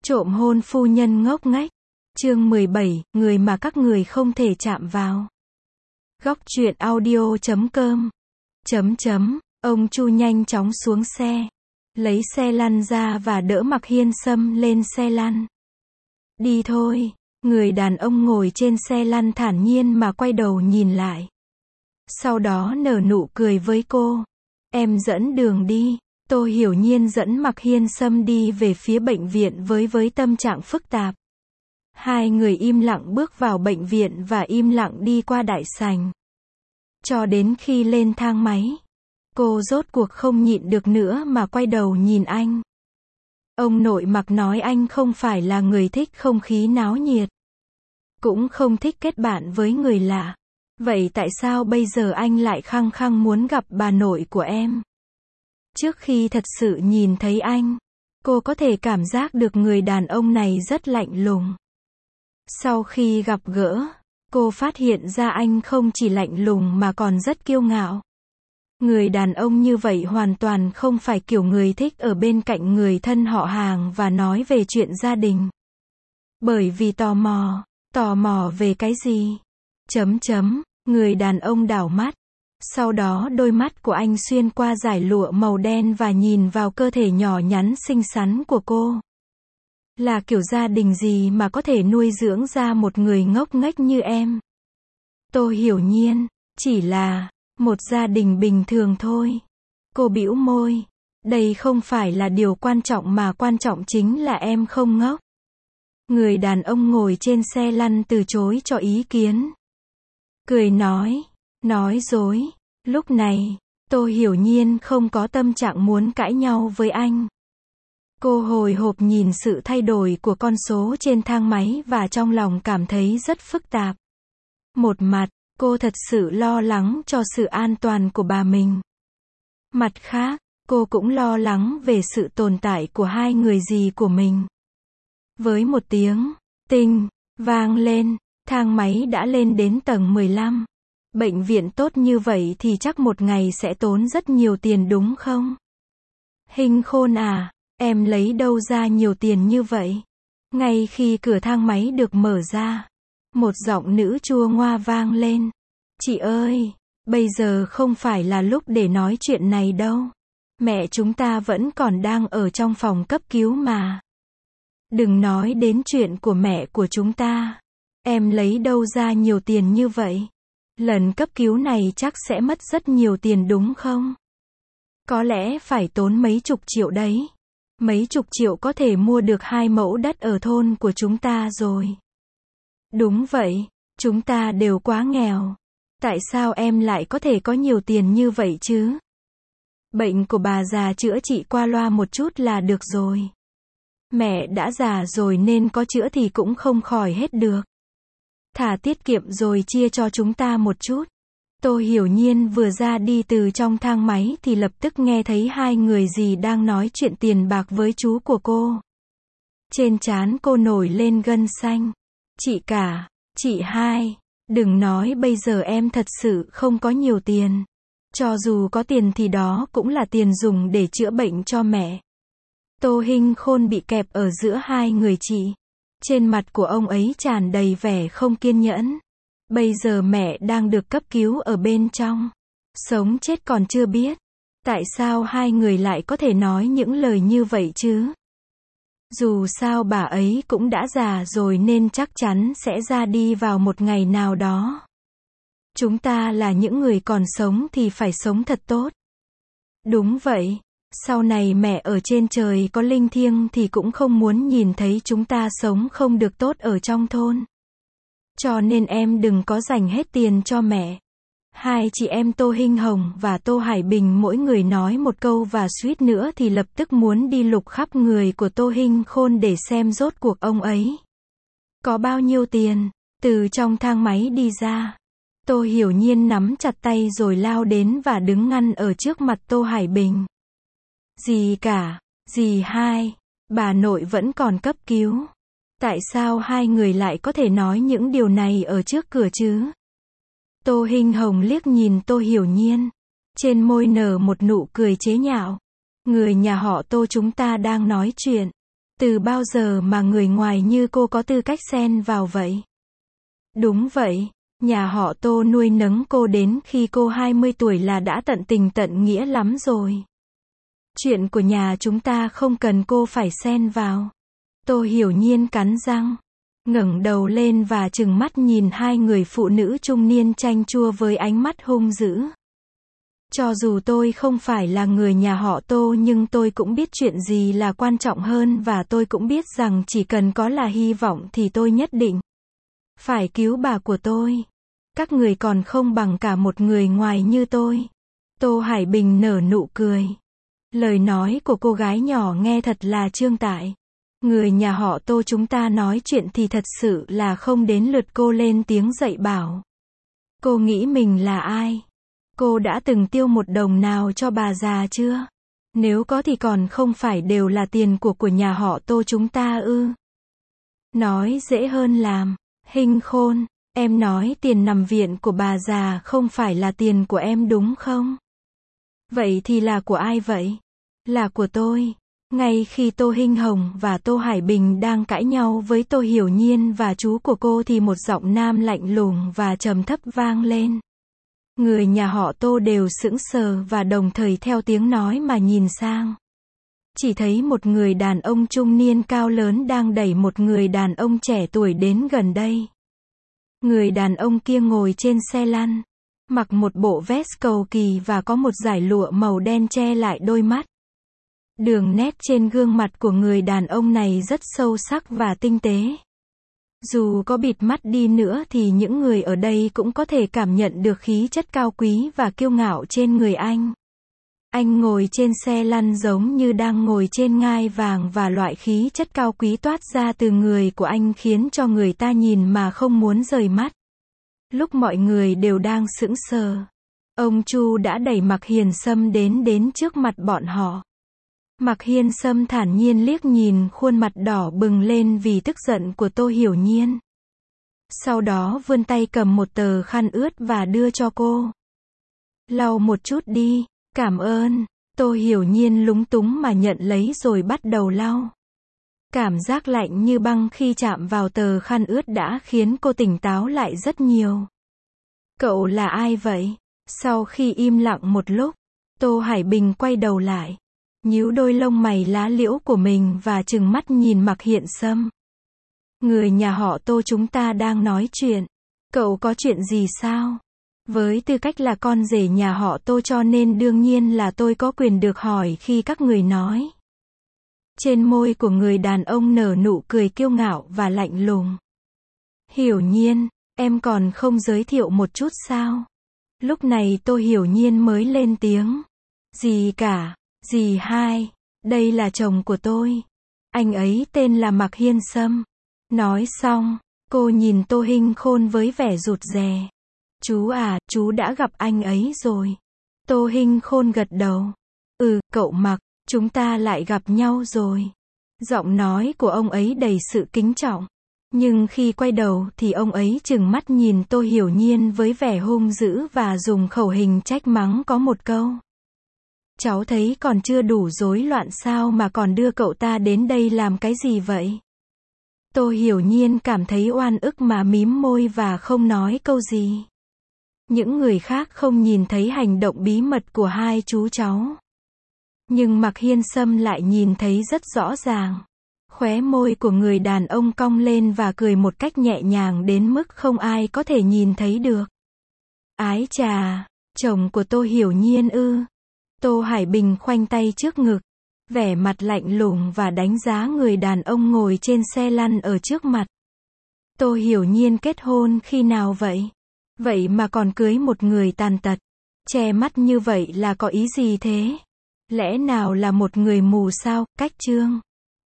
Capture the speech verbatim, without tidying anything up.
Trộm hôn phu nhân ngốc nghếch. Chương mười bảy, người mà các người không thể chạm vào. Góc truyện audio chấm com. Chấm chấm, ông Chu nhanh chóng xuống xe. Lấy xe lăn ra và đỡ Mạc Hiên Sâm lên xe lăn. Đi thôi, người đàn ông ngồi trên xe lăn thản nhiên mà quay đầu nhìn lại. Sau đó nở nụ cười với cô. Em dẫn đường đi. Tô Hiểu Nhiên dẫn Mạc Hiên Sâm đi về phía bệnh viện với với tâm trạng phức tạp. Hai người im lặng bước vào bệnh viện và im lặng đi qua đại sảnh. Cho đến khi lên thang máy, cô rốt cuộc không nhịn được nữa mà quay đầu nhìn anh. Ông nội Mạc nói anh không phải là người thích không khí náo nhiệt, cũng không thích kết bạn với người lạ. Vậy tại sao bây giờ anh lại khăng khăng muốn gặp bà nội của em? Trước khi thật sự nhìn thấy anh, cô có thể cảm giác được người đàn ông này rất lạnh lùng. Sau khi gặp gỡ, cô phát hiện ra anh không chỉ lạnh lùng mà còn rất kiêu ngạo. Người đàn ông như vậy hoàn toàn không phải kiểu người thích ở bên cạnh người thân họ hàng và nói về chuyện gia đình. Bởi vì tò mò, tò mò về cái gì? Chấm chấm, người đàn ông đảo mắt. Sau đó đôi mắt của anh xuyên qua dải lụa màu đen và nhìn vào cơ thể nhỏ nhắn xinh xắn của cô. Là kiểu gia đình gì mà có thể nuôi dưỡng ra một người ngốc nghếch như em? Tô Hiểu Nhiên, chỉ là một gia đình bình thường thôi. Cô bĩu môi. Đây không phải là điều quan trọng mà quan trọng chính là em không ngốc. Người đàn ông ngồi trên xe lăn từ chối cho ý kiến. Cười nói, nói dối. Lúc này, Tô Hiểu Nhiên không có tâm trạng muốn cãi nhau với anh. Cô hồi hộp nhìn sự thay đổi của con số trên thang máy và trong lòng cảm thấy rất phức tạp. Một mặt, cô thật sự lo lắng cho sự an toàn của bà mình. Mặt khác, cô cũng lo lắng về sự tồn tại của hai người dì của mình. Với một tiếng tinh vang lên, thang máy đã lên đến tầng mười lăm. Bệnh viện tốt như vậy thì chắc một ngày sẽ tốn rất nhiều tiền đúng không? Hình Khôn à, em lấy đâu ra nhiều tiền như vậy? Ngay khi cửa thang máy được mở ra, một giọng nữ chua ngoa vang lên. Chị ơi, bây giờ không phải là lúc để nói chuyện này đâu. Mẹ chúng ta vẫn còn đang ở trong phòng cấp cứu mà. Đừng nói đến chuyện của mẹ của chúng ta. Em lấy đâu ra nhiều tiền như vậy? Lần cấp cứu này chắc sẽ mất rất nhiều tiền đúng không? Có lẽ phải tốn mấy chục triệu đấy. Mấy chục triệu có thể mua được hai mẫu đất ở thôn của chúng ta rồi. Đúng vậy, chúng ta đều quá nghèo. Tại sao em lại có thể có nhiều tiền như vậy chứ? Bệnh của bà già chữa trị qua loa một chút là được rồi. Mẹ đã già rồi nên có chữa thì cũng không khỏi hết được. Thả tiết kiệm rồi chia cho chúng ta một chút. Tô Hiểu Nhiên vừa ra đi từ trong thang máy thì lập tức nghe thấy hai người dì đang nói chuyện tiền bạc với chú của cô. Trên trán cô nổi lên gân xanh. Chị cả, chị hai, đừng nói bây giờ em thật sự không có nhiều tiền. Cho dù có tiền thì đó cũng là tiền dùng để chữa bệnh cho mẹ. Tô Hinh Khôn bị kẹp ở giữa hai người chị. Trên mặt của ông ấy tràn đầy vẻ không kiên nhẫn. Bây giờ mẹ đang được cấp cứu ở bên trong. Sống chết còn chưa biết. Tại sao hai người lại có thể nói những lời như vậy chứ? Dù sao bà ấy cũng đã già rồi nên chắc chắn sẽ ra đi vào một ngày nào đó. Chúng ta là những người còn sống thì phải sống thật tốt. Đúng vậy. Sau này mẹ ở trên trời có linh thiêng thì cũng không muốn nhìn thấy chúng ta sống không được tốt ở trong thôn. Cho nên em đừng có dành hết tiền cho mẹ. Hai chị em Tô Hinh Hồng và Tô Hải Bình mỗi người nói một câu và suýt nữa thì lập tức muốn đi lục khắp người của Tô Hinh Khôn để xem rốt cuộc ông ấy có bao nhiêu tiền. Từ trong thang máy đi ra, Tô Hiểu Nhiên nắm chặt tay rồi lao đến và đứng ngăn ở trước mặt Tô Hải Bình. Dì cả, dì hai, bà nội vẫn còn cấp cứu. Tại sao hai người lại có thể nói những điều này ở trước cửa chứ? Tô Hinh Hồng liếc nhìn Tô Hiểu Nhiên. Trên môi nở một nụ cười chế nhạo. Người nhà họ Tô chúng ta đang nói chuyện. Từ bao giờ mà người ngoài như cô có tư cách xen vào vậy? Đúng vậy, nhà họ Tô nuôi nấng cô đến khi cô hai mươi tuổi là đã tận tình tận nghĩa lắm rồi. Chuyện của nhà chúng ta không cần cô phải xen vào. Tô Hiểu Nhiên cắn răng, ngẩng đầu lên và trừng mắt nhìn hai người phụ nữ trung niên chanh chua với ánh mắt hung dữ. Cho dù tôi không phải là người nhà họ Tô nhưng tôi cũng biết chuyện gì là quan trọng hơn và tôi cũng biết rằng chỉ cần có là hy vọng thì tôi nhất định phải cứu bà của tôi. Các người còn không bằng cả một người ngoài như tôi. Tô Hải Bình nở nụ cười. Lời nói của cô gái nhỏ nghe thật là trương tại. Người nhà họ Tô chúng ta nói chuyện thì thật sự là không đến lượt cô lên tiếng dạy bảo. Cô nghĩ mình là ai? Cô đã từng tiêu một đồng nào cho bà già chưa? Nếu có thì còn không phải đều là tiền của của nhà họ Tô chúng ta ư? Nói dễ hơn làm. Hinh Khôn, em nói tiền nằm viện của bà già không phải là tiền của em đúng không? Vậy thì là của ai vậy? Là của tôi. Ngay khi Tô Hinh Hồng và Tô Hải Bình đang cãi nhau với Tô Hiểu Nhiên và chú của cô thì một giọng nam lạnh lùng và trầm thấp vang lên. Người nhà họ Tô đều sững sờ và đồng thời theo tiếng nói mà nhìn sang. Chỉ thấy một người đàn ông trung niên cao lớn đang đẩy một người đàn ông trẻ tuổi đến gần đây. Người đàn ông kia ngồi trên xe lăn, mặc một bộ vest cầu kỳ và có một dải lụa màu đen che lại đôi mắt. Đường nét trên gương mặt của người đàn ông này rất sâu sắc và tinh tế. Dù có bịt mắt đi nữa thì những người ở đây cũng có thể cảm nhận được khí chất cao quý và kiêu ngạo trên người anh. Anh ngồi trên xe lăn giống như đang ngồi trên ngai vàng và loại khí chất cao quý toát ra từ người của anh khiến cho người ta nhìn mà không muốn rời mắt. Lúc mọi người đều đang sững sờ, ông Chu đã đẩy Mạc Hiền Sâm đến đến trước mặt bọn họ. Mạc Hiên Sâm thản nhiên liếc nhìn khuôn mặt đỏ bừng lên vì tức giận của Tô Hiểu Nhiên. Sau đó vươn tay cầm một tờ khăn ướt và đưa cho cô. Lau một chút đi, cảm ơn. Tô Hiểu Nhiên lúng túng mà nhận lấy rồi bắt đầu lau. Cảm giác lạnh như băng khi chạm vào tờ khăn ướt đã khiến cô tỉnh táo lại rất nhiều. Cậu là ai vậy? Sau khi im lặng một lúc, Tô Hải Bình quay đầu lại, nhíu đôi lông mày lá liễu của mình và trừng mắt nhìn Mạc Hiên Sâm. Người nhà họ Tô chúng ta đang nói chuyện. Cậu có chuyện gì sao? Với tư cách là con rể nhà họ Tô cho nên đương nhiên là tôi có quyền được hỏi khi các người nói. Trên môi của người đàn ông nở nụ cười kiêu ngạo và lạnh lùng. Hiểu Nhiên, em còn không giới thiệu một chút sao? Lúc này Tô Hiểu Nhiên mới lên tiếng. Gì cả, dì hai, đây là chồng của tôi. Anh ấy tên là Mạc Hiên Sâm. Nói xong, cô nhìn Tô Hinh Khôn với vẻ rụt rè. Chú à, chú đã gặp anh ấy rồi. Tô Hinh Khôn gật đầu. Ừ, cậu Mạc, chúng ta lại gặp nhau rồi. Giọng nói của ông ấy đầy sự kính trọng. Nhưng khi quay đầu thì ông ấy trừng mắt nhìn Tô Hiểu Nhiên với vẻ hung dữ và dùng khẩu hình trách mắng có một câu. Cháu thấy còn chưa đủ rối loạn sao mà còn đưa cậu ta đến đây làm cái gì vậy? Tô Hiểu Nhiên cảm thấy oan ức mà mím môi và không nói câu gì. Những người khác không nhìn thấy hành động bí mật của hai chú cháu. Nhưng Mạc Hiên Sâm lại nhìn thấy rất rõ ràng. Khóe môi của người đàn ông cong lên và cười một cách nhẹ nhàng đến mức không ai có thể nhìn thấy được. Ái chà, chồng của Tô Hiểu Nhiên ư? Tô Hải Bình khoanh tay trước ngực, vẻ mặt lạnh lùng và đánh giá người đàn ông ngồi trên xe lăn ở trước mặt. Tô Hiểu Nhiên kết hôn khi nào vậy? Vậy mà còn cưới một người tàn tật, che mắt như vậy là có ý gì thế? Lẽ nào là một người mù sao? Cách chương